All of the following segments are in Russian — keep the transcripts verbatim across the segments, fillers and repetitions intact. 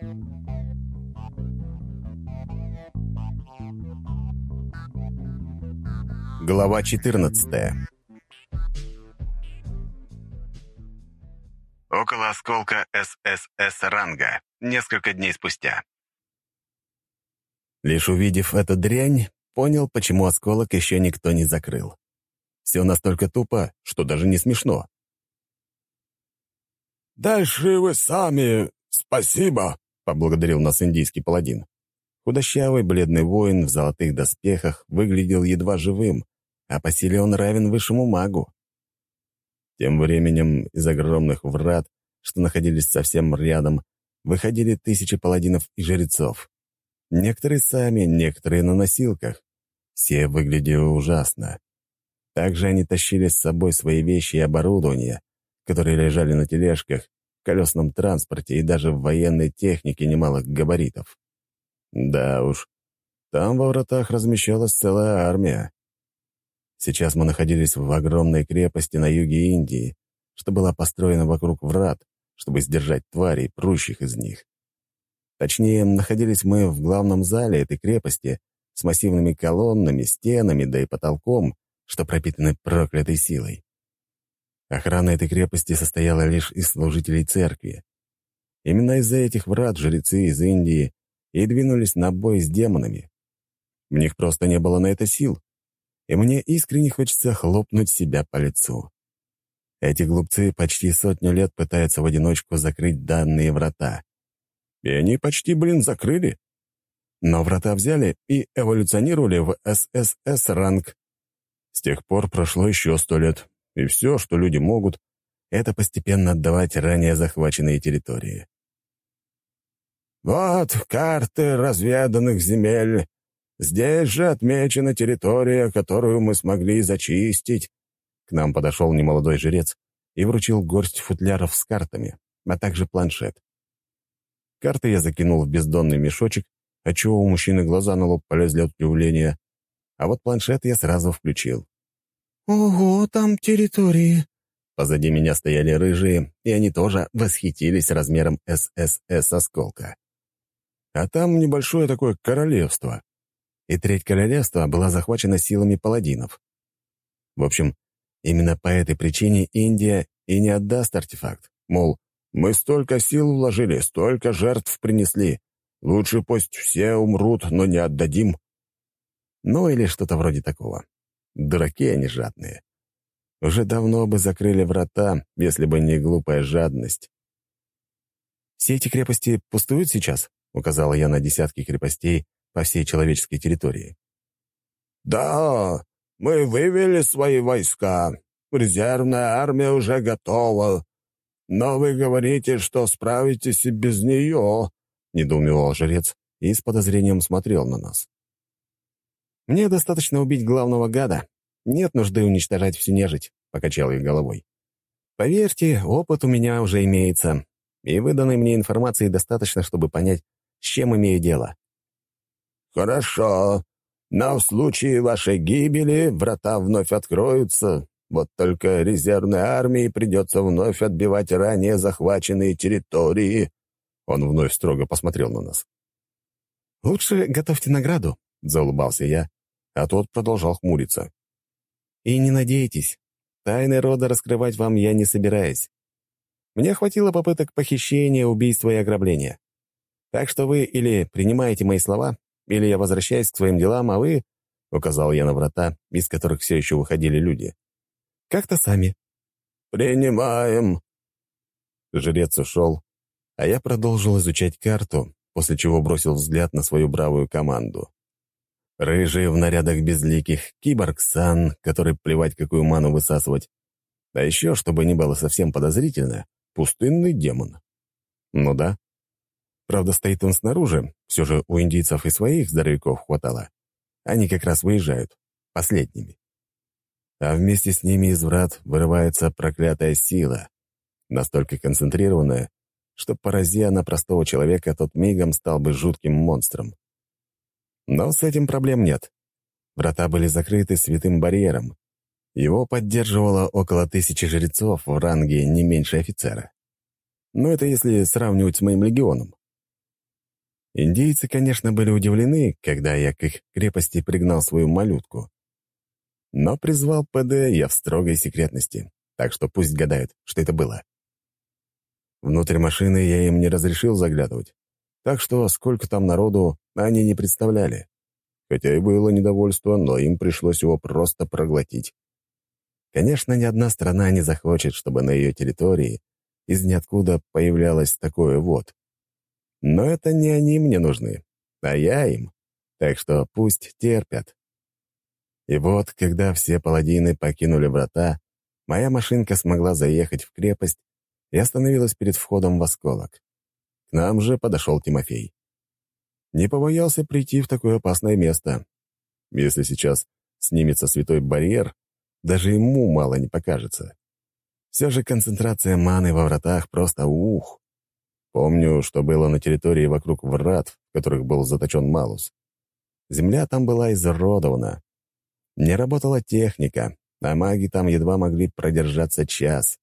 Глава четырнадцатая. Около осколка эс эс эс ранга. Несколько дней спустя. Лишь увидев эту дрянь, понял, почему осколок еще никто не закрыл. Все настолько тупо, что даже не смешно. «Дальше вы сами. Спасибо», — поблагодарил нас индийский паладин. Худощавый, бледный воин в золотых доспехах выглядел едва живым, а по силе он равен высшему магу. Тем временем из огромных врат, что находились совсем рядом, выходили тысячи паладинов и жрецов. Некоторые сами, некоторые на носилках. Все выглядели ужасно. Также они тащили с собой свои вещи и оборудование, которые лежали на тележках, в колесном транспорте и даже в военной технике немалых габаритов. Да уж, там во вратах размещалась целая армия. Сейчас мы находились в огромной крепости на юге Индии, что была построена вокруг врат, чтобы сдержать тварей, прущих из них. Точнее, находились мы в главном зале этой крепости с массивными колоннами, стенами, да и потолком, что пропитаны проклятой силой. Охрана этой крепости состояла лишь из служителей церкви. Именно из-за этих врат жрецы из Индии и двинулись на бой с демонами. У них просто не было на это сил, и мне искренне хочется хлопнуть себя по лицу. Эти глупцы почти сотню лет пытаются в одиночку закрыть данные врата. И они почти, блин, закрыли. Но врата взяли и эволюционировали в эс эс эс ранг. С тех пор прошло еще сто лет, и все, что люди могут, это постепенно отдавать ранее захваченные территории. «Вот карты разведанных земель. Здесь же отмечена территория, которую мы смогли зачистить». К нам подошел немолодой жрец и вручил горсть футляров с картами, а также планшет. Карты я закинул в бездонный мешочек, отчего у мужчины глаза на лоб полезли от удивления, а вот планшет я сразу включил. «Ого, там территории!» Позади меня стояли рыжие, и они тоже восхитились размером эс эс эс осколка. А там небольшое такое королевство. И треть королевства была захвачена силами паладинов. В общем, именно по этой причине Индия и не отдаст артефакт. Мол, мы столько сил вложили, столько жертв принесли. Лучше пусть все умрут, но не отдадим. Ну или что-то вроде такого. Дураки они жадные. Уже давно бы закрыли врата, если бы не глупая жадность. «Все эти крепости пустуют сейчас?» — указал я на десятки крепостей по всей человеческой территории. «Да, мы вывели свои войска. Резервная армия уже готова. Но вы говорите, что справитесь и без нее», — недоумевал жрец и с подозрением смотрел на нас. «Мне достаточно убить главного гада. Нет нужды уничтожать всю нежить», — покачал я головой. «Поверьте, опыт у меня уже имеется, и выданной мне информации достаточно, чтобы понять, с чем имею дело». «Хорошо. Но в случае вашей гибели врата вновь откроются. Вот только резервной армии придется вновь отбивать ранее захваченные территории». Он вновь строго посмотрел на нас. «Лучше готовьте награду», — заулыбался я, а тот продолжал хмуриться. «И не надейтесь, тайны рода раскрывать вам я не собираюсь. Мне хватило попыток похищения, убийства и ограбления. Так что вы или принимаете мои слова, или я возвращаюсь к своим делам, а вы...» — указал я на врата, из которых все еще выходили люди. «Как-то сами». «Принимаем». Жрец ушел, а я продолжил изучать карту, после чего бросил взгляд на свою бравую команду. Рыжие в нарядах безликих, киборг-сан, который плевать какую ману высасывать. А еще, чтобы не было совсем подозрительно, пустынный демон. Ну да. Правда, стоит он снаружи, все же у индийцев и своих здоровяков хватало. Они как раз выезжают, последними. А вместе с ними из врат вырывается проклятая сила, настолько концентрированная, что, порази она простого человека, тот мигом стал бы жутким монстром. Но с этим проблем нет. Врата были закрыты святым барьером. Его поддерживало около тысячи жрецов в ранге не меньше офицера. Но это если сравнивать с моим легионом. Индейцы, конечно, были удивлены, когда я к их крепости пригнал свою малютку. Но призвал ПД я в строгой секретности, так что пусть гадают, что это было. Внутрь машины я им не разрешил заглядывать, так что сколько там народу они не представляли. Хотя и было недовольство, но им пришлось его просто проглотить. Конечно, ни одна страна не захочет, чтобы на ее территории из ниоткуда появлялось такое вот. Но это не они мне нужны, а я им, так что пусть терпят. И вот, когда все паладины покинули врата, моя машинка смогла заехать в крепость и остановилась перед входом в осколок. К нам же подошел Тимофей. Не побоялся прийти в такое опасное место. Если сейчас снимется святой барьер, даже ему мало не покажется. Все же концентрация маны во вратах просто ух. Помню, что было на территории вокруг врат, в которых был заточен Малус. Земля там была изуродована. Не работала техника, а маги там едва могли продержаться час.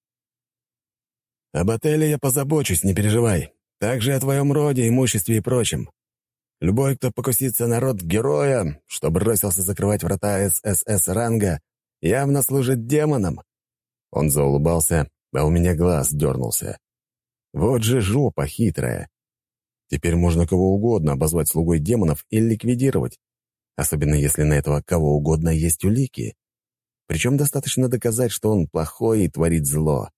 «Об отеле я позабочусь, не переживай. Также о твоем роде, имуществе и прочем. Любой, кто покусится на род героя, что бросился закрывать врата ССС-ранга, явно служит демонам». Он заулыбался, а у меня глаз дернулся. Вот же жопа хитрая. Теперь можно кого угодно обозвать слугой демонов и ликвидировать, особенно если на этого кого угодно есть улики. Причем достаточно доказать, что он плохой и творит зло.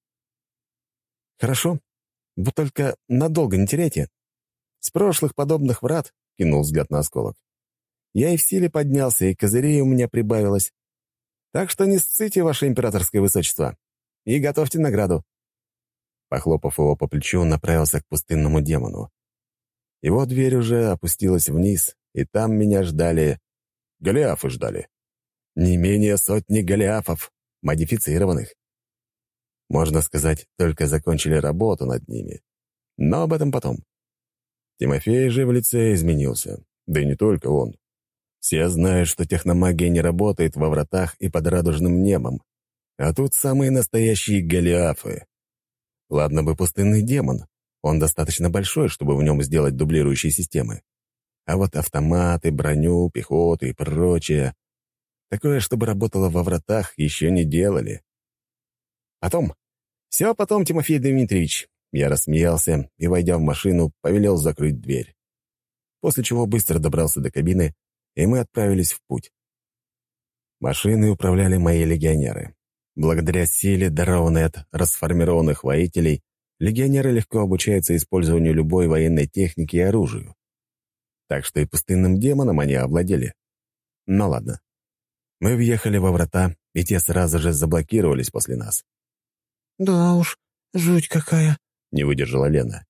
«Хорошо, вот только надолго не теряйте. С прошлых подобных врат, — кинул взгляд на осколок, — я и в силе поднялся, и козырей у меня прибавилось. Так что не ссыте, ваше императорское высочество, и готовьте награду». Похлопав его по плечу, направился к пустынному демону. Его дверь уже опустилась вниз, и там меня ждали... Голиафы ждали. Не менее сотни голиафов, модифицированных. Можно сказать, только закончили работу над ними. Но об этом потом. Тимофей же в лице изменился. Да и не только он. Все знают, что техномагия не работает во вратах и под радужным небом. А тут самые настоящие голиафы. Ладно бы пустынный демон. Он достаточно большой, чтобы в нем сделать дублирующие системы. А вот автоматы, броню, пехоту и прочее. Такое, чтобы работало во вратах, еще не делали. Потом. Все потом, Тимофей Дмитриевич. Я рассмеялся и, войдя в машину, повелел закрыть дверь. После чего быстро добрался до кабины, и мы отправились в путь. Машиной управляли мои легионеры. Благодаря силе, дарованной от расформированных воителей, легионеры легко обучаются использованию любой военной техники и оружию. Так что и пустынным демоном они овладели. Ну ладно. Мы въехали во врата, и те сразу же заблокировались после нас. «Да уж, жуть какая!» — не выдержала Лена.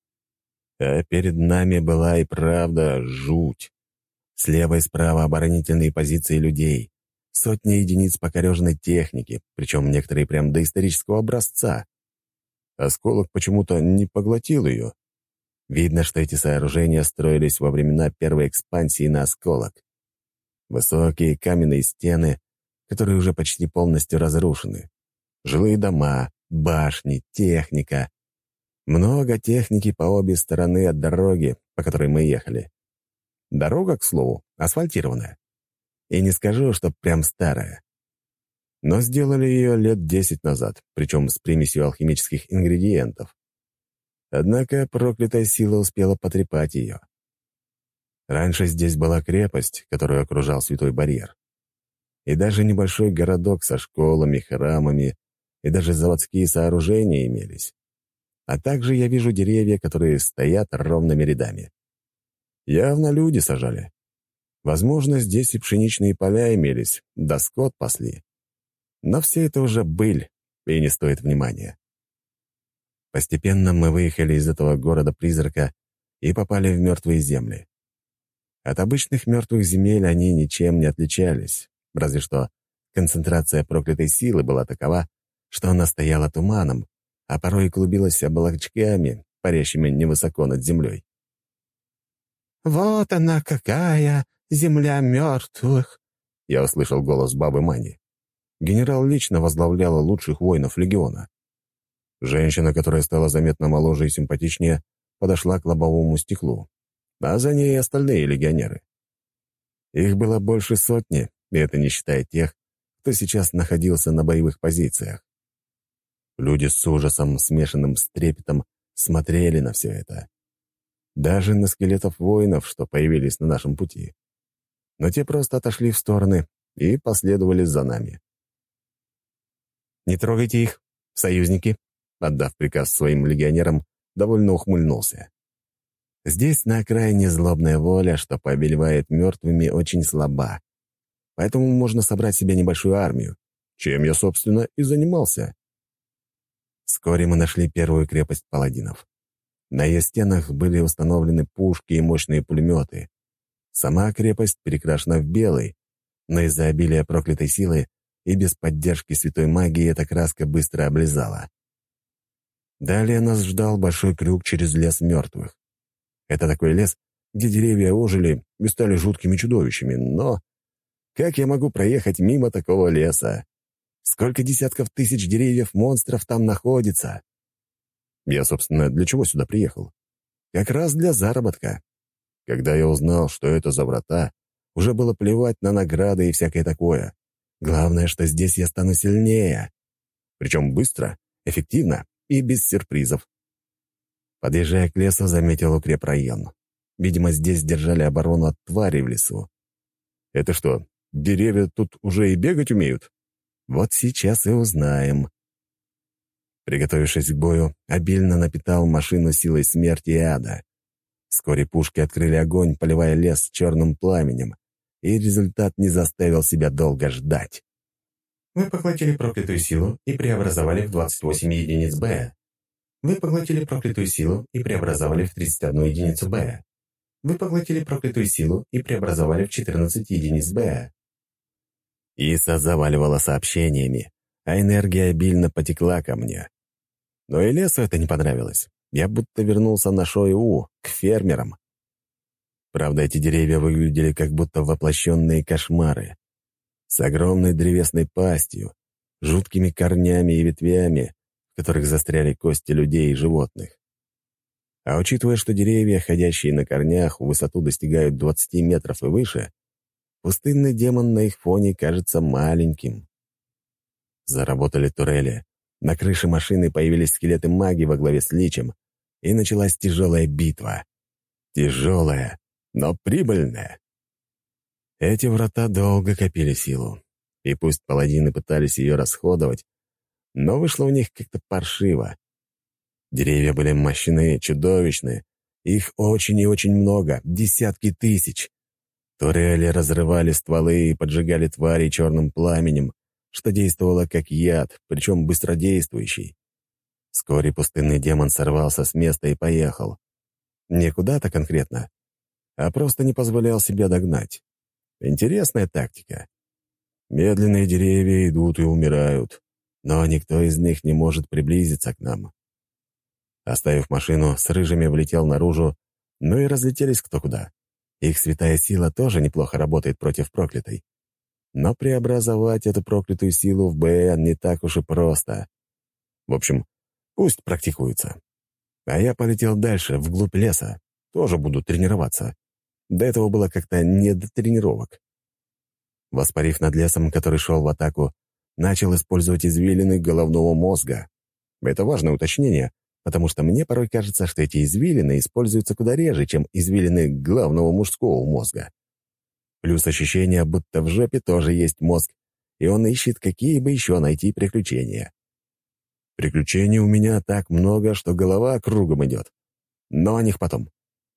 А перед нами была и правда жуть. Слева и справа оборонительные позиции людей, сотни единиц покореженной техники, причем некоторые прям доисторического образца. Осколок почему-то не поглотил ее. Видно, что эти сооружения строились во времена первой экспансии на осколок. Высокие каменные стены, которые уже почти полностью разрушены. Жилые дома, башни, техника. Много техники по обе стороны от дороги, по которой мы ехали. Дорога, к слову, асфальтированная. И не скажу, что прям старая. Но сделали ее лет десять назад, причем с примесью алхимических ингредиентов. Однако проклятая сила успела потрепать ее. Раньше здесь была крепость, которую окружал святой барьер. И даже небольшой городок со школами, храмами и даже заводские сооружения имелись. А также я вижу деревья, которые стоят ровными рядами. Явно люди сажали. Возможно, здесь и пшеничные поля имелись, да скот пасли. Но все это уже быль, и не стоит внимания. Постепенно мы выехали из этого города-призрака и попали в мертвые земли. От обычных мертвых земель они ничем не отличались, разве что концентрация проклятой силы была такова, что она стояла туманом, а порой и клубилась облачками, парящими невысоко над землей. «Вот она какая, земля мертвых!» Я услышал голос бабы Мани. Генерал лично возглавляла лучших воинов легиона. Женщина, которая стала заметно моложе и симпатичнее, подошла к лобовому стеклу. а за ней и остальные легионеры. Их было больше сотни, и это не считая тех, кто сейчас находился на боевых позициях. Люди с ужасом, смешанным с трепетом, смотрели на все это. Даже на скелетов воинов, что появились на нашем пути. Но те просто отошли в стороны и последовали за нами. «Не трогайте их, союзники», — отдав приказ своим легионерам, довольно ухмыльнулся. «Здесь на окраине злобная воля, что повелевает мертвыми, очень слаба. Поэтому можно собрать себе небольшую армию, чем я, собственно, и занимался». Вскоре мы нашли первую крепость паладинов. На ее стенах были установлены пушки и мощные пулеметы. Сама крепость перекрашена в белый, но из-за обилия проклятой силы и без поддержки святой магии эта краска быстро облизала. Далее нас ждал большой крюк через лес мертвых. Это такой лес, где деревья ожили и стали жуткими чудовищами, но как я могу проехать мимо такого леса? Сколько десятков тысяч деревьев-монстров там находится? Я, собственно, для чего сюда приехал? Как раз для заработка. Когда я узнал, что это за врата, уже было плевать на награды и всякое такое. Главное, что здесь я стану сильнее. Причем быстро, эффективно и без сюрпризов. Подъезжая к лесу, заметил укрепрайон. Видимо, здесь держали оборону от тварей в лесу. Это что, деревья тут уже и бегать умеют? Вот сейчас и узнаем. Приготовившись к бою, обильно напитал машину силой смерти и ада. Вскоре пушки открыли огонь, поливая лес черным пламенем, и результат не заставил себя долго ждать. Вы поглотили проклятую силу и преобразовали в двадцать восемь единиц Б. Вы поглотили проклятую силу и преобразовали в тридцать одну единицу Б. Вы поглотили проклятую силу и преобразовали в четырнадцать единиц Б. Иса заваливала сообщениями, а энергия обильно потекла ко мне. Но и лесу это не понравилось. Я будто вернулся на Шой-У, к фермерам. Правда, эти деревья выглядели как будто воплощенные кошмары. С огромной древесной пастью, жуткими корнями и ветвями, в которых застряли кости людей и животных. А учитывая, что деревья, ходящие на корнях, в высоту достигают двадцати метров и выше, пустынный демон на их фоне кажется маленьким. Заработали турели. На крыше машины появились скелеты маги во главе с Личем, и началась тяжелая битва. Тяжелая, но прибыльная. Эти врата долго копили силу, и пусть паладины пытались ее расходовать, но вышло у них как-то паршиво. Деревья были мощные, чудовищные, их очень и очень много, десятки тысяч. Турели разрывали стволы и поджигали твари черным пламенем, что действовало как яд, причем быстродействующий. Вскоре пустынный демон сорвался с места и поехал. Не куда-то конкретно, а просто не позволял себя догнать. Интересная тактика. Медленные деревья идут и умирают, но никто из них не может приблизиться к нам. Оставив машину, с рыжими влетел наружу, ну и разлетелись кто куда. Их святая сила тоже неплохо работает против проклятой. Но преобразовать эту проклятую силу в БН не так уж и просто. В общем, пусть практикуется. А я полетел дальше, вглубь леса. Тоже буду тренироваться. До этого было как-то не до тренировок. Воспарив над лесом, который шел в атаку, начал использовать извилины головного мозга. Это важное уточнение, потому что мне порой кажется, что эти извилины используются куда реже, чем извилины главного мужского мозга. Плюс ощущение, будто в жопе тоже есть мозг, и он ищет, какие бы еще найти приключения. Приключений у меня так много, что голова кругом идет. Но о них потом.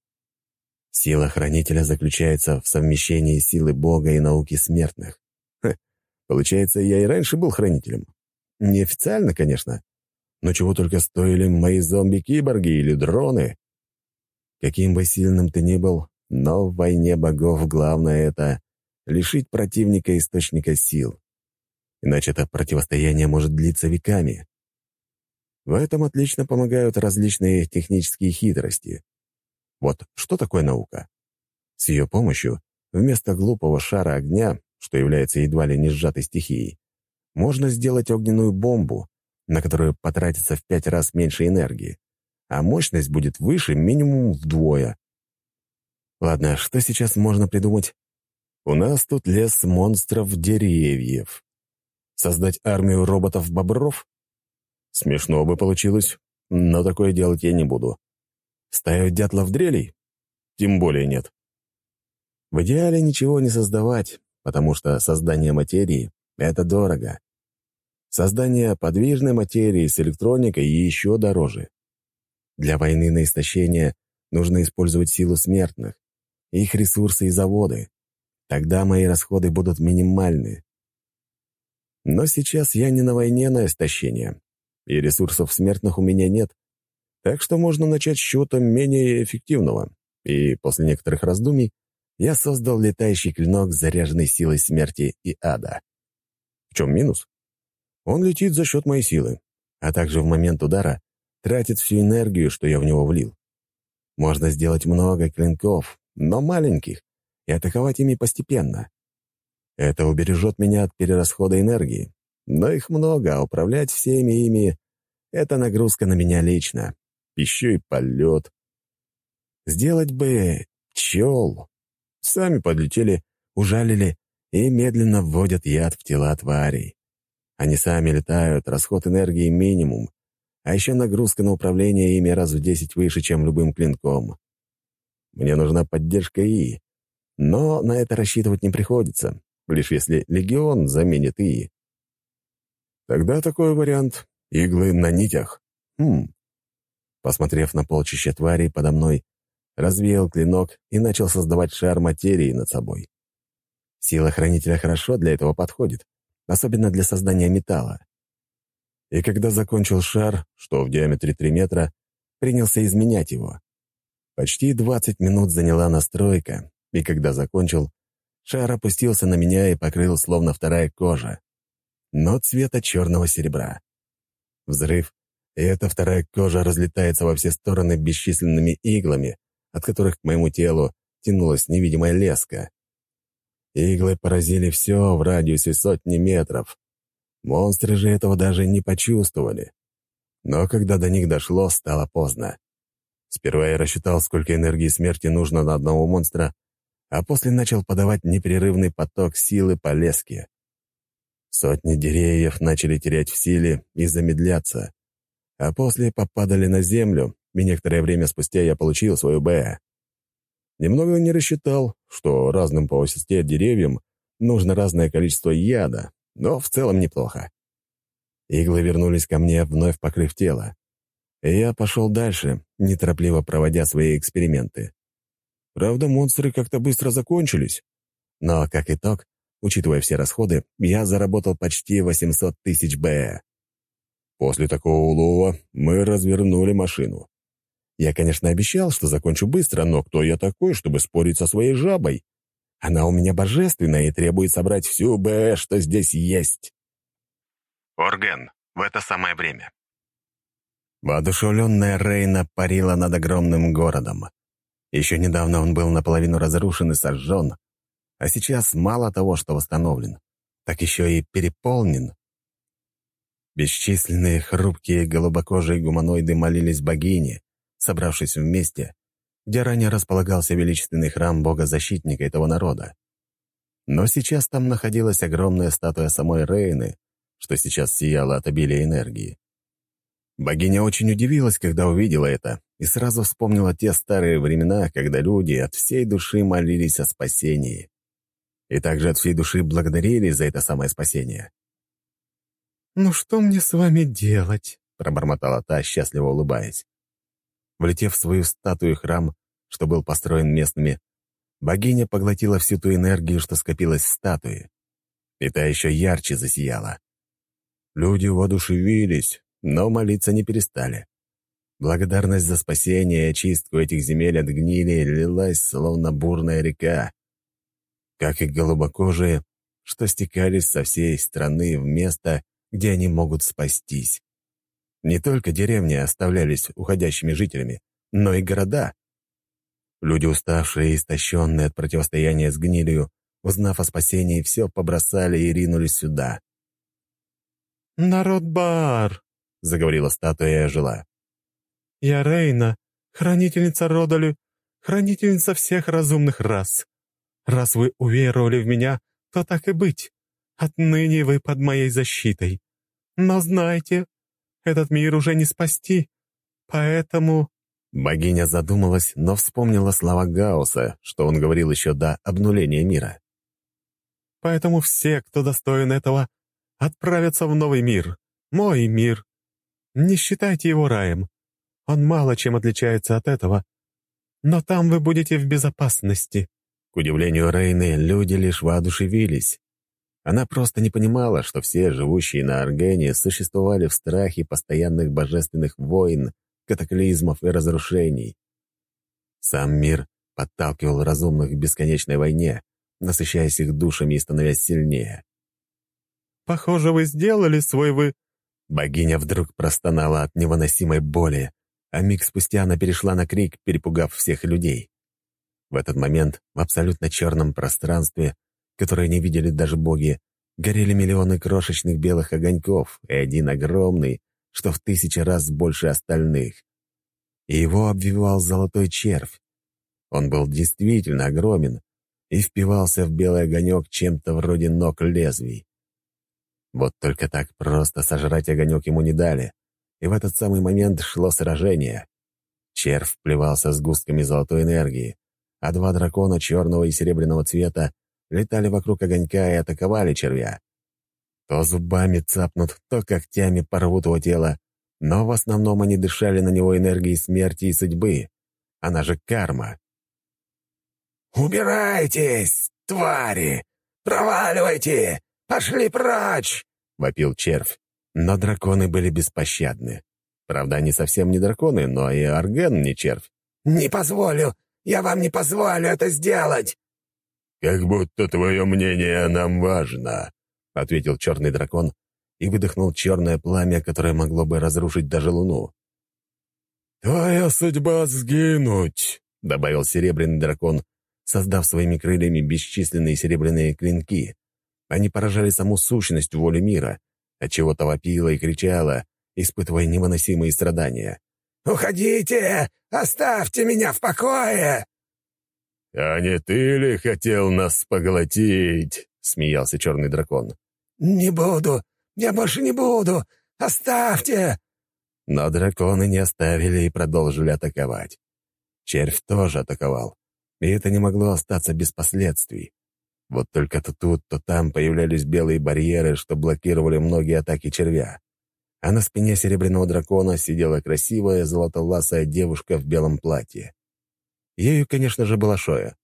Сила Хранителя заключается в совмещении силы Бога и науки смертных. Ха, получается, я и раньше был Хранителем. Неофициально, конечно. Но чего только стоили мои зомби-киборги или дроны. Каким бы сильным ты ни был, но в войне богов главное — это лишить противника источника сил. Иначе это противостояние может длиться веками. В этом отлично помогают различные технические хитрости. Вот что такое наука? С ее помощью вместо глупого шара огня, что является едва ли не сжатой стихией, можно сделать огненную бомбу, на которую потратится в пять раз меньше энергии, а мощность будет выше минимум вдвое. Ладно, что сейчас можно придумать? У нас тут лес монстров-деревьев. Создать армию роботов-бобров? Смешно бы получилось, но такое делать я не буду. Стаю дятлов-дрелей? Тем более нет. В идеале ничего не создавать, потому что создание материи — это дорого. Создание подвижной материи с электроникой еще дороже. Для войны на истощение нужно использовать силу смертных, их ресурсы и заводы. Тогда мои расходы будут минимальны. Но сейчас я не на войне на истощение, и ресурсов смертных у меня нет, так что можно начать с чего-то менее эффективного. И после некоторых раздумий я создал летающий клинок, заряженный силой смерти и ада. В чем минус? Он летит за счет моей силы, а также в момент удара тратит всю энергию, что я в него влил. Можно сделать много клинков, но маленьких, и атаковать ими постепенно. Это убережет меня от перерасхода энергии. Но их много, а управлять всеми ими — это нагрузка на меня лично. Еще и полет. Сделать бы пчел. Сами подлетели, ужалили и медленно вводят яд в тела тварей. Они сами летают, расход энергии минимум, а еще нагрузка на управление ими раз в десять выше, чем любым клинком. Мне нужна поддержка ИИ, но на это рассчитывать не приходится, лишь если Легион заменит ИИ. Тогда такой вариант — иглы на нитях. Хм. Посмотрев на полчища тварей подо мной, развеял клинок и начал создавать шар материи над собой. Сила хранителя хорошо для этого подходит, особенно для создания металла. И когда закончил шар, что в диаметре три метра, принялся изменять его. Почти двадцать минут заняла настройка, и когда закончил, шар опустился на меня и покрыл словно вторая кожа, но цвета черного серебра. Взрыв, и эта вторая кожа разлетается во все стороны бесчисленными иглами, от которых к моему телу тянулась невидимая леска. Иглы поразили все в радиусе сотни метров. Монстры же этого даже не почувствовали. Но когда до них дошло, стало поздно. Сперва я рассчитал, сколько энергии смерти нужно на одного монстра, а после начал подавать непрерывный поток силы по леске. Сотни деревьев начали терять в силе и замедляться, а после попадали на землю, и некоторое время спустя я получил свою Б. Немного не рассчитал, что разным по высоте деревьям нужно разное количество яда, но в целом неплохо. Иглы вернулись ко мне, вновь покрыв тело. И я пошел дальше, неторопливо проводя свои эксперименты. Правда, монстры как-то быстро закончились. Но, как итог, учитывая все расходы, я заработал почти восемьсот тысяч Б. После такого улова мы развернули машину. Я, конечно, обещал, что закончу быстро, но кто я такой, чтобы спорить со своей жабой? Она у меня божественная и требует собрать всю Б, что здесь есть. Орген, в это самое время. Воодушевленная Рейна парила над огромным городом. Еще недавно он был наполовину разрушен и сожжен, а сейчас мало того, что восстановлен, так еще и переполнен. Бесчисленные хрупкие голубокожие гуманоиды молились богине, собравшись вместе, где ранее располагался величественный храм бога-защитника этого народа. Но сейчас там находилась огромная статуя самой Рейны, что сейчас сияла от обилия энергии. Богиня очень удивилась, когда увидела это, и сразу вспомнила те старые времена, когда люди от всей души молились о спасении. И также от всей души благодарили за это самое спасение. «Ну что мне с вами делать?» — пробормотала та, счастливо улыбаясь. Влетев в свою статую храм, что был построен местными, богиня поглотила всю ту энергию, что скопилась в статуе. И та еще ярче засияла. Люди воодушевились, но молиться не перестали. Благодарность за спасение и очистку этих земель от гнили лилась, словно бурная река. Как и голубокожие, что стекались со всей страны в место, где они могут спастись. Не только деревни оставлялись уходящими жителями, но и города. Люди, уставшие и истощенные от противостояния с гнилью, узнав о спасении, все побросали и ринулись сюда. «Народ Баар», — заговорила статуя и ожила. «Я Рейна, хранительница рода Лю... хранительница всех разумных рас. Раз вы уверовали в меня, то так и быть. Отныне вы под моей защитой. Но знайте, этот мир уже не спасти, поэтому...» Богиня задумалась, но вспомнила слова Гаусса, что он говорил еще до обнуления мира. «Поэтому все, кто достоин этого, отправятся в новый мир, мой мир. Не считайте его раем. Он мало чем отличается от этого. Но там вы будете в безопасности». К удивлению Рейны, люди лишь воодушевились. Она просто не понимала, что все живущие на Аргене существовали в страхе постоянных божественных войн, катаклизмов и разрушений. Сам мир подталкивал разумных к бесконечной войне, насыщаясь их душами и становясь сильнее. «Похоже, вы сделали свой вы...» Богиня вдруг простонала от невыносимой боли, а миг спустя она перешла на крик, перепугав всех людей. В этот момент в абсолютно черном пространстве, которое не видели даже боги, горели миллионы крошечных белых огоньков и один огромный, что в тысячи раз больше остальных. И его обвивал золотой червь. Он был действительно огромен и впивался в белый огонек чем-то вроде ног лезвий. Вот только так просто сожрать огонек ему не дали, и в этот самый момент шло сражение. Червь вплевался сгустками золотой энергии, а два дракона черного и серебряного цвета летали вокруг огонька и атаковали червя. То зубами цапнут, то когтями порвут его тело, но в основном они дышали на него энергией смерти и судьбы. Она же карма. «Убирайтесь, твари! Проваливайте! Пошли прочь!» — вопил червь. Но драконы были беспощадны. Правда, они совсем не драконы, но и Арген не червь. «Не позволю! Я вам не позволю это сделать!» «Как будто твое мнение нам важно», — ответил черный дракон и выдохнул черное пламя, которое могло бы разрушить даже луну. «Твоя судьба сгинуть», — добавил серебряный дракон, создав своими крыльями бесчисленные серебряные клинки. Они поражали саму сущность воли мира, отчего-то вопила и кричала, испытывая невыносимые страдания. «Уходите! Оставьте меня в покое!» «А не ты ли хотел нас поглотить?» — смеялся черный дракон. «Не буду! Я больше не буду! Оставьте!» Но драконы не оставили и продолжили атаковать. Червь тоже атаковал, и это не могло остаться без последствий. Вот только то тут, то там появлялись белые барьеры, что блокировали многие атаки червя. А на спине серебряного дракона сидела красивая золотовласая девушка в белом платье. Ею, конечно же, была Шоя.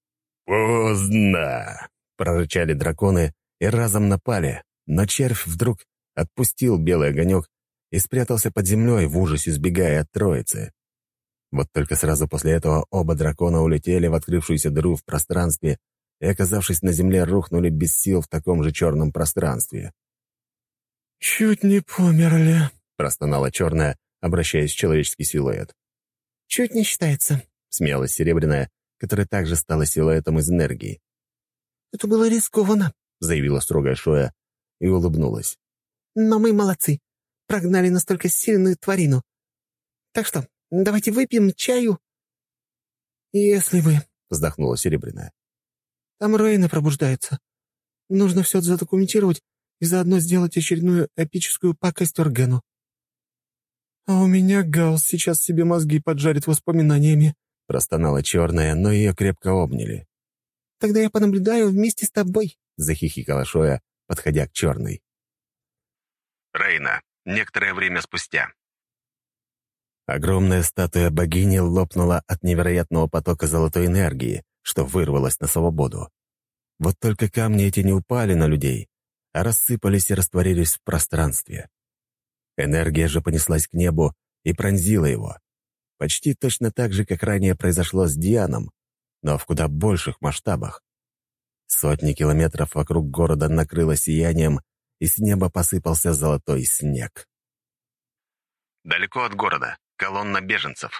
«Поздно!» — прорычали драконы и разом напали, но червь вдруг отпустил белый огонек и спрятался под землей в ужасе, сбегая от троицы. Вот только сразу после этого оба дракона улетели в открывшуюся дыру в пространстве и, оказавшись на земле, рухнули без сил в таком же черном пространстве. «Чуть не померли», — простонала черная, обращаясь в человеческий силуэт. «Чуть не считается», — смеялась серебряная, которая также стала силуэтом из энергии. «Это было рискованно», — заявила строгая Шоя и улыбнулась. «но мы молодцы. Прогнали настолько сильную тварину. Так что, давайте выпьем чаю». «Если бы», — вздохнула серебряная. «Там Рейна пробуждается. Нужно все задокументировать и заодно сделать очередную эпическую пакость Оргену». «А у меня Гаусс сейчас себе мозги поджарит воспоминаниями», — простонала черная, но ее крепко обняли. «Тогда я понаблюдаю вместе с тобой», — захихикала Шоя, подходя к черной. Рейна. Некоторое время спустя. Огромная статуя богини лопнула от невероятного потока золотой энергии, что вырвалось на свободу. Вот только камни эти не упали на людей, а рассыпались и растворились в пространстве. Энергия же понеслась к небу и пронзила его. Почти точно так же, как ранее произошло с Дианом, но в куда больших масштабах. Сотни километров вокруг города накрыло сиянием, и с неба посыпался золотой снег. Далеко от города. Колонна беженцев.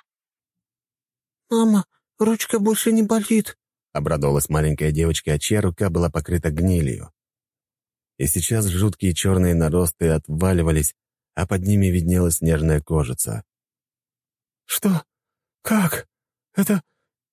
«Мама, ручка больше не болит», — обрадовалась маленькая девочка, чья рука была покрыта гнилью. И сейчас жуткие черные наросты отваливались, а под ними виднелась нежная кожица. «Что? Как? Это...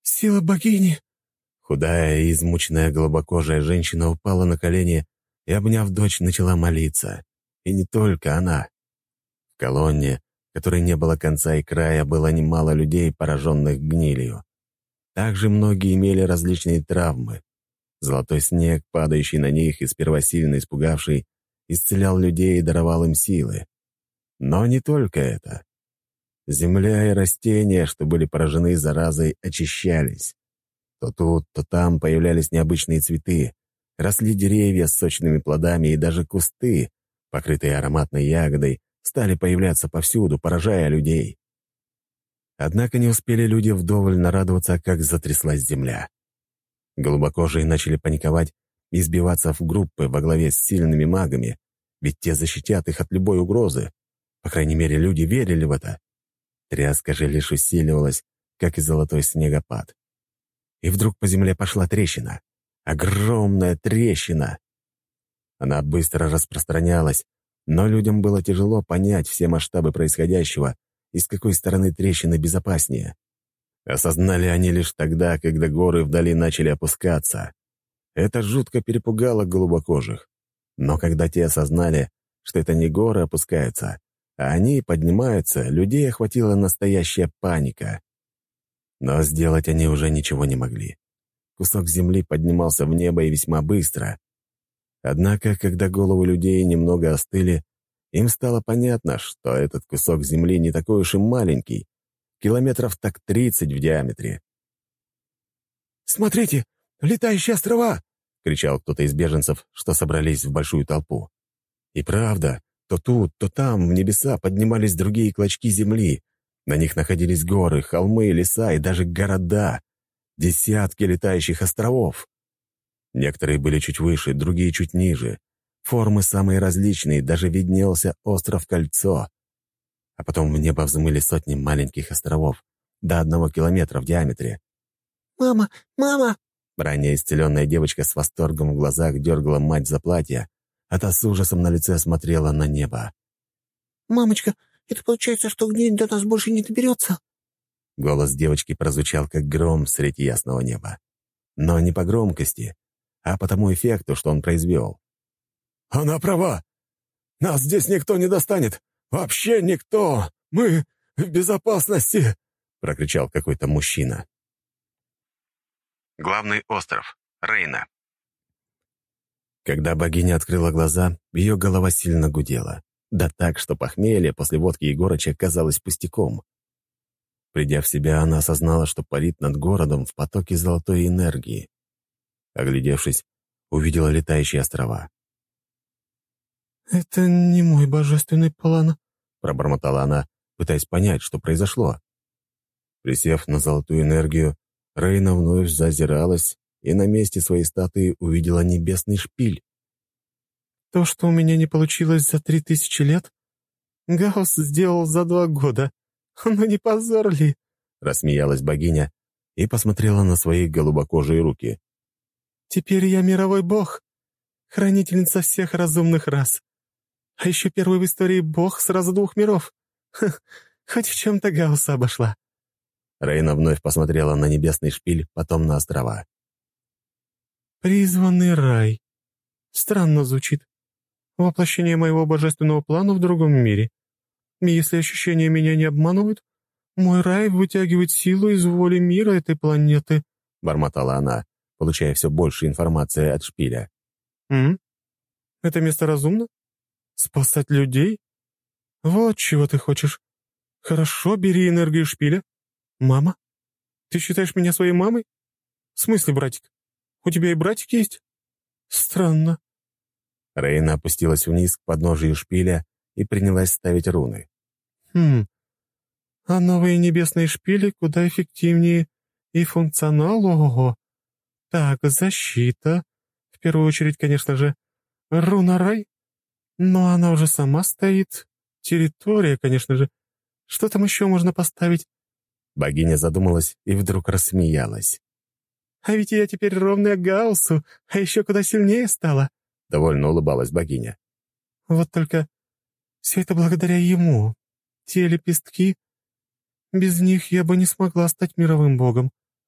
«Сила богини!» Худая и измученная голубокожая женщина упала на колени и, обняв дочь, начала молиться. И не только она. В колонне, которой не было конца и края, было немало людей, пораженных гнилью. Также многие имели различные травмы. Золотой снег, падающий на них и сперва сильно испугавший, исцелял людей и даровал им силы. Но не только это. Земля и растения, что были поражены заразой, очищались. То тут, то там появлялись необычные цветы, росли деревья с сочными плодами, и даже кусты, покрытые ароматной ягодой, стали появляться повсюду, поражая людей. Однако не успели люди вдоволь нарадоваться, как затряслась земля. Голубокожие начали паниковать и сбиваться в группы во главе с сильными магами, ведь те защитят их от любой угрозы. По крайней мере, люди верили в это. Тряска же лишь усиливалась, как и золотой снегопад. И вдруг по земле пошла трещина. Огромная трещина. Она быстро распространялась, но людям было тяжело понять все масштабы происходящего и с какой стороны трещины безопаснее. Осознали они лишь тогда, когда горы вдали начали опускаться. Это жутко перепугало голубокожих. Но когда те осознали, что это не горы опускаются, а они поднимаются, людей охватила настоящая паника. Но сделать они уже ничего не могли. Кусок земли поднимался в небо и весьма быстро. Однако, когда головы людей немного остыли, им стало понятно, что этот кусок земли не такой уж и маленький, километров так тридцать в диаметре. «Смотрите, летающие острова!» — кричал кто-то из беженцев, что собрались в большую толпу. И правда, то тут, то там в небеса поднимались другие клочки земли. На них находились горы, холмы, леса и даже города. Десятки летающих островов. Некоторые были чуть выше, другие чуть ниже. Формы самые различные, даже виднелся остров-кольцо. А потом в небо взмыли сотни маленьких островов, до одного километра в диаметре. «Мама! Мама!» Ранее исцеленная девочка с восторгом в глазах дергала мать за платье, а та с ужасом на лице смотрела на небо. «Мамочка, это получается, что гниль до нас больше не доберется?» Голос девочки прозвучал, как гром среди ясного неба. Но не по громкости, а по тому эффекту, что он произвел. «Она права! Нас здесь никто не достанет! Вообще никто! Мы в безопасности!» — прокричал какой-то мужчина. Главный остров. Рейна. Когда богиня открыла глаза, ее голова сильно гудела. Да так, что похмелье после водки Егорыча казалось пустяком. Придя в себя, она осознала, что парит над городом в потоке золотой энергии. Оглядевшись, увидела летающие острова. «Это не мой божественный план», — пробормотала она, пытаясь понять, что произошло. Присев на золотую энергию, Рейна вновь зазиралась и на месте своей статуи увидела небесный шпиль. «То, что у меня не получилось за три тысячи лет, Гаусс сделал за два года. Ну не позор ли?» — рассмеялась богиня и посмотрела на свои голубокожие руки. «Теперь я мировой бог, хранительница всех разумных рас. А еще первый в истории бог сразу двух миров. Ха, хоть в чем-то Гаусса обошла». Рейна вновь посмотрела на небесный шпиль, потом на острова. «Призванный рай. Странно звучит. Воплощение моего божественного плана в другом мире. И если ощущения меня не обманывают, мой рай вытягивает силу из воли мира этой планеты», — бормотала она, получая все больше информации от шпиля. «М? Это место разумно? Спасать людей? Вот чего ты хочешь. Хорошо, бери энергию шпиля. Мама? Ты считаешь меня своей мамой? В смысле, братик? У тебя и братик есть? Странно». Рейна опустилась вниз к подножию шпиля и принялась ставить руны. «Хм. А новые небесные шпили куда эффективнее и функционал, ого. Так, защита. В первую очередь, конечно же, руна-рай. Но она уже сама стоит. Территория, конечно же. Что там еще можно поставить?» Богиня задумалась и вдруг рассмеялась. «А ведь я теперь ровная Гауссу, а еще куда сильнее стала», — довольно улыбалась богиня. «Вот только все это благодаря ему. Те лепестки, без них я бы не смогла стать мировым богом.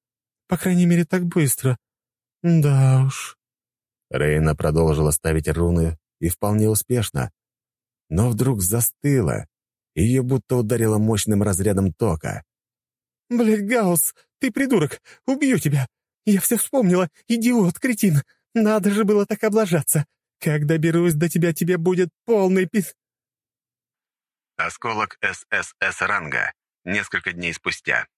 По крайней мере, так быстро. Да уж». Рейна продолжила ставить руны, и вполне успешно. Но вдруг застыла, и ее будто ударило мощным разрядом тока. «Блядь, Гаусс, ты придурок! Убью тебя! Я все вспомнила! Идиот, кретин! Надо же было так облажаться! Как доберусь до тебя, тебе будет полный пи...» Осколок ССС ранга. Несколько дней спустя.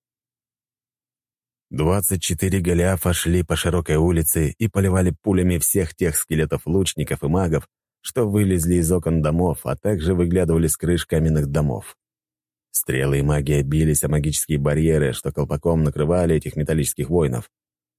Двадцать четыре Голиафа шли по широкой улице и поливали пулями всех тех скелетов-лучников и магов, что вылезли из окон домов, а также выглядывали с крыш каменных домов. Стрелы и магия бились о магические барьеры, что колпаком накрывали этих металлических воинов.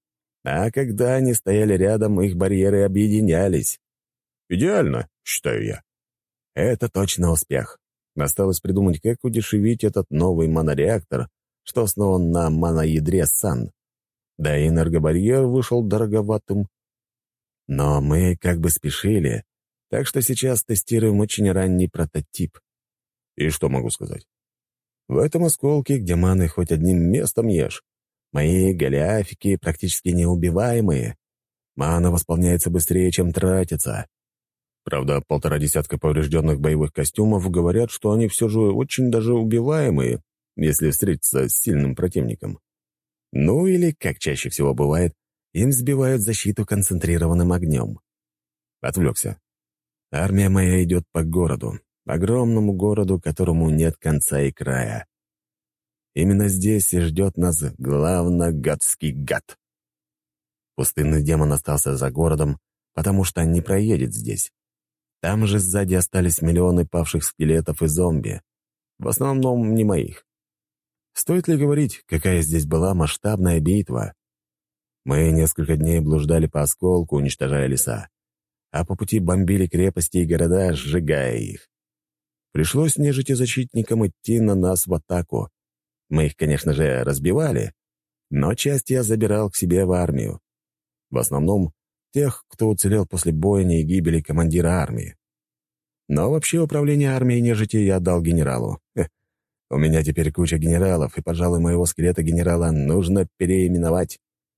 А когда они стояли рядом, их барьеры объединялись. Идеально, считаю я. Это точно успех. Осталось придумать, как удешевить этот новый монореактор, что основан на моноядре сан. Да и энергобарьер вышел дороговатым. Но мы как бы спешили, так что сейчас тестируем очень ранний прототип. И что могу сказать? В этом осколке, где маны хоть одним местом ешь, мои голиафики практически неубиваемые. Мана восполняется быстрее, чем тратится. Правда, полтора десятка поврежденных боевых костюмов говорят, что они все же очень даже убиваемые, если встретиться с сильным противником. Ну или, как чаще всего бывает, им сбивают защиту концентрированным огнем. Отвлекся. Армия моя идет по городу, огромному городу, которому нет конца и края. Именно здесь и ждет нас главно-гадский гад. Пустынный демон остался за городом, потому что не проедет здесь. Там же сзади остались миллионы павших скелетов и зомби, в основном не моих. Стоит ли говорить, какая здесь была масштабная битва? Мы несколько дней блуждали по осколку, уничтожая леса, а по пути бомбили крепости и города, сжигая их. Пришлось нежити защитникам идти на нас в атаку. Мы их, конечно же, разбивали, но часть я забирал к себе в армию. В основном тех, кто уцелел после бойни и гибели командира армии. Но вообще управление армией нежити я отдал генералу. Хе. У меня теперь куча генералов, и, пожалуй, моего скелета-генерала нужно переименовать.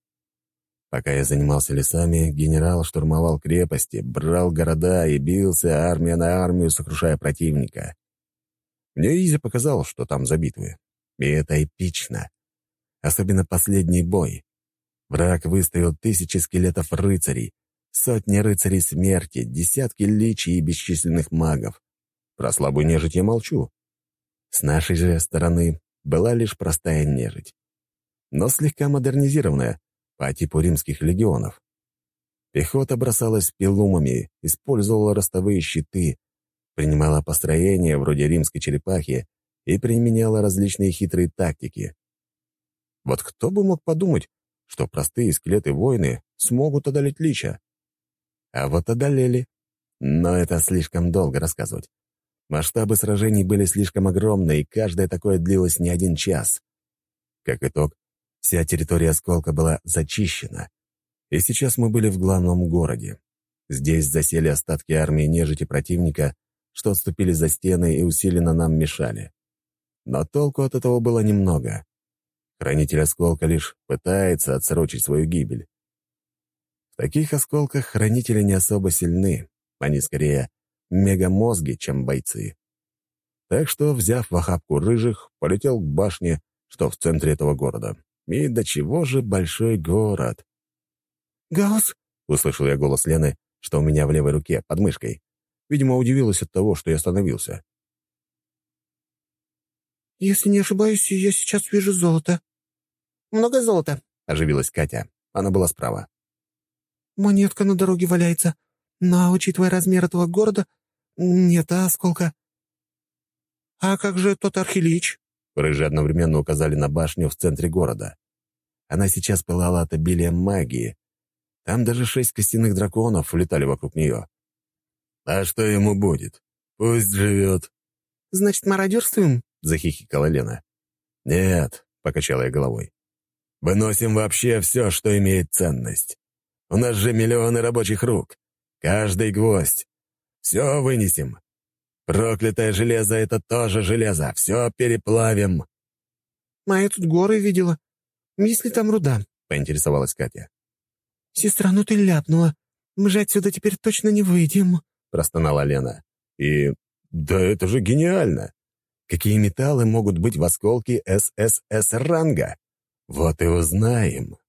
Пока я занимался лесами, генерал штурмовал крепости, брал города и бился армия на армию, сокрушая противника. Мне Изи показал, что там за битвы. И это эпично. Особенно последний бой. Враг выставил тысячи скелетов-рыцарей, сотни рыцарей смерти, десятки личий и бесчисленных магов. Про слабую нежить я молчу. С нашей же стороны была лишь простая нежить, но слегка модернизированная, по типу римских легионов. Пехота бросалась пилумами, использовала ростовые щиты, принимала построения вроде римской черепахи и применяла различные хитрые тактики. Вот кто бы мог подумать, что простые скелеты-воины смогут одолеть лича. А вот одолели. Но это слишком долго рассказывать. Масштабы сражений были слишком огромны, и каждое такое длилось не один час. Как итог, вся территория осколка была зачищена. И сейчас мы были в главном городе. Здесь засели остатки армии нежити противника, что отступили за стены и усиленно нам мешали. Но толку от этого было немного. Хранитель осколка лишь пытается отсрочить свою гибель. В таких осколках хранители не особо сильны. Они скорее мегамозги, чем бойцы. Так что, взяв в охапку рыжих, полетел к башне, что в центре этого города. И до чего же большой город? «Гаусс?» — услышал я голос Лены, что у меня в левой руке, под мышкой. Видимо, удивилась от того, что я остановился. «Если не ошибаюсь, я сейчас вижу золото». «Много золота», — оживилась Катя. Она была справа. «Монетка на дороге валяется. Но, учитывая размер этого города, нет осколка». «А как же тот архилич?» Рыжие одновременно указали на башню в центре города. Она сейчас пылала от обилия магии. Там даже шесть костяных драконов улетали вокруг нее. «А что ему будет? Пусть живет». «Значит, мародерствуем?» — захихикала Лена. «Нет», — покачала я головой. «Выносим вообще все, что имеет ценность. У нас же миллионы рабочих рук. Каждый гвоздь. Все вынесем. Проклятое железо — это тоже железо. Все переплавим». «А я тут горы видела. Есть ли там руда?» — поинтересовалась Катя. «Сестра, ну ты ляпнула. Мы же отсюда теперь точно не выйдем», — простонала Лена. «И... да это же гениально! Какие металлы могут быть в осколке эс эс эс-ранга? Вот и узнаем».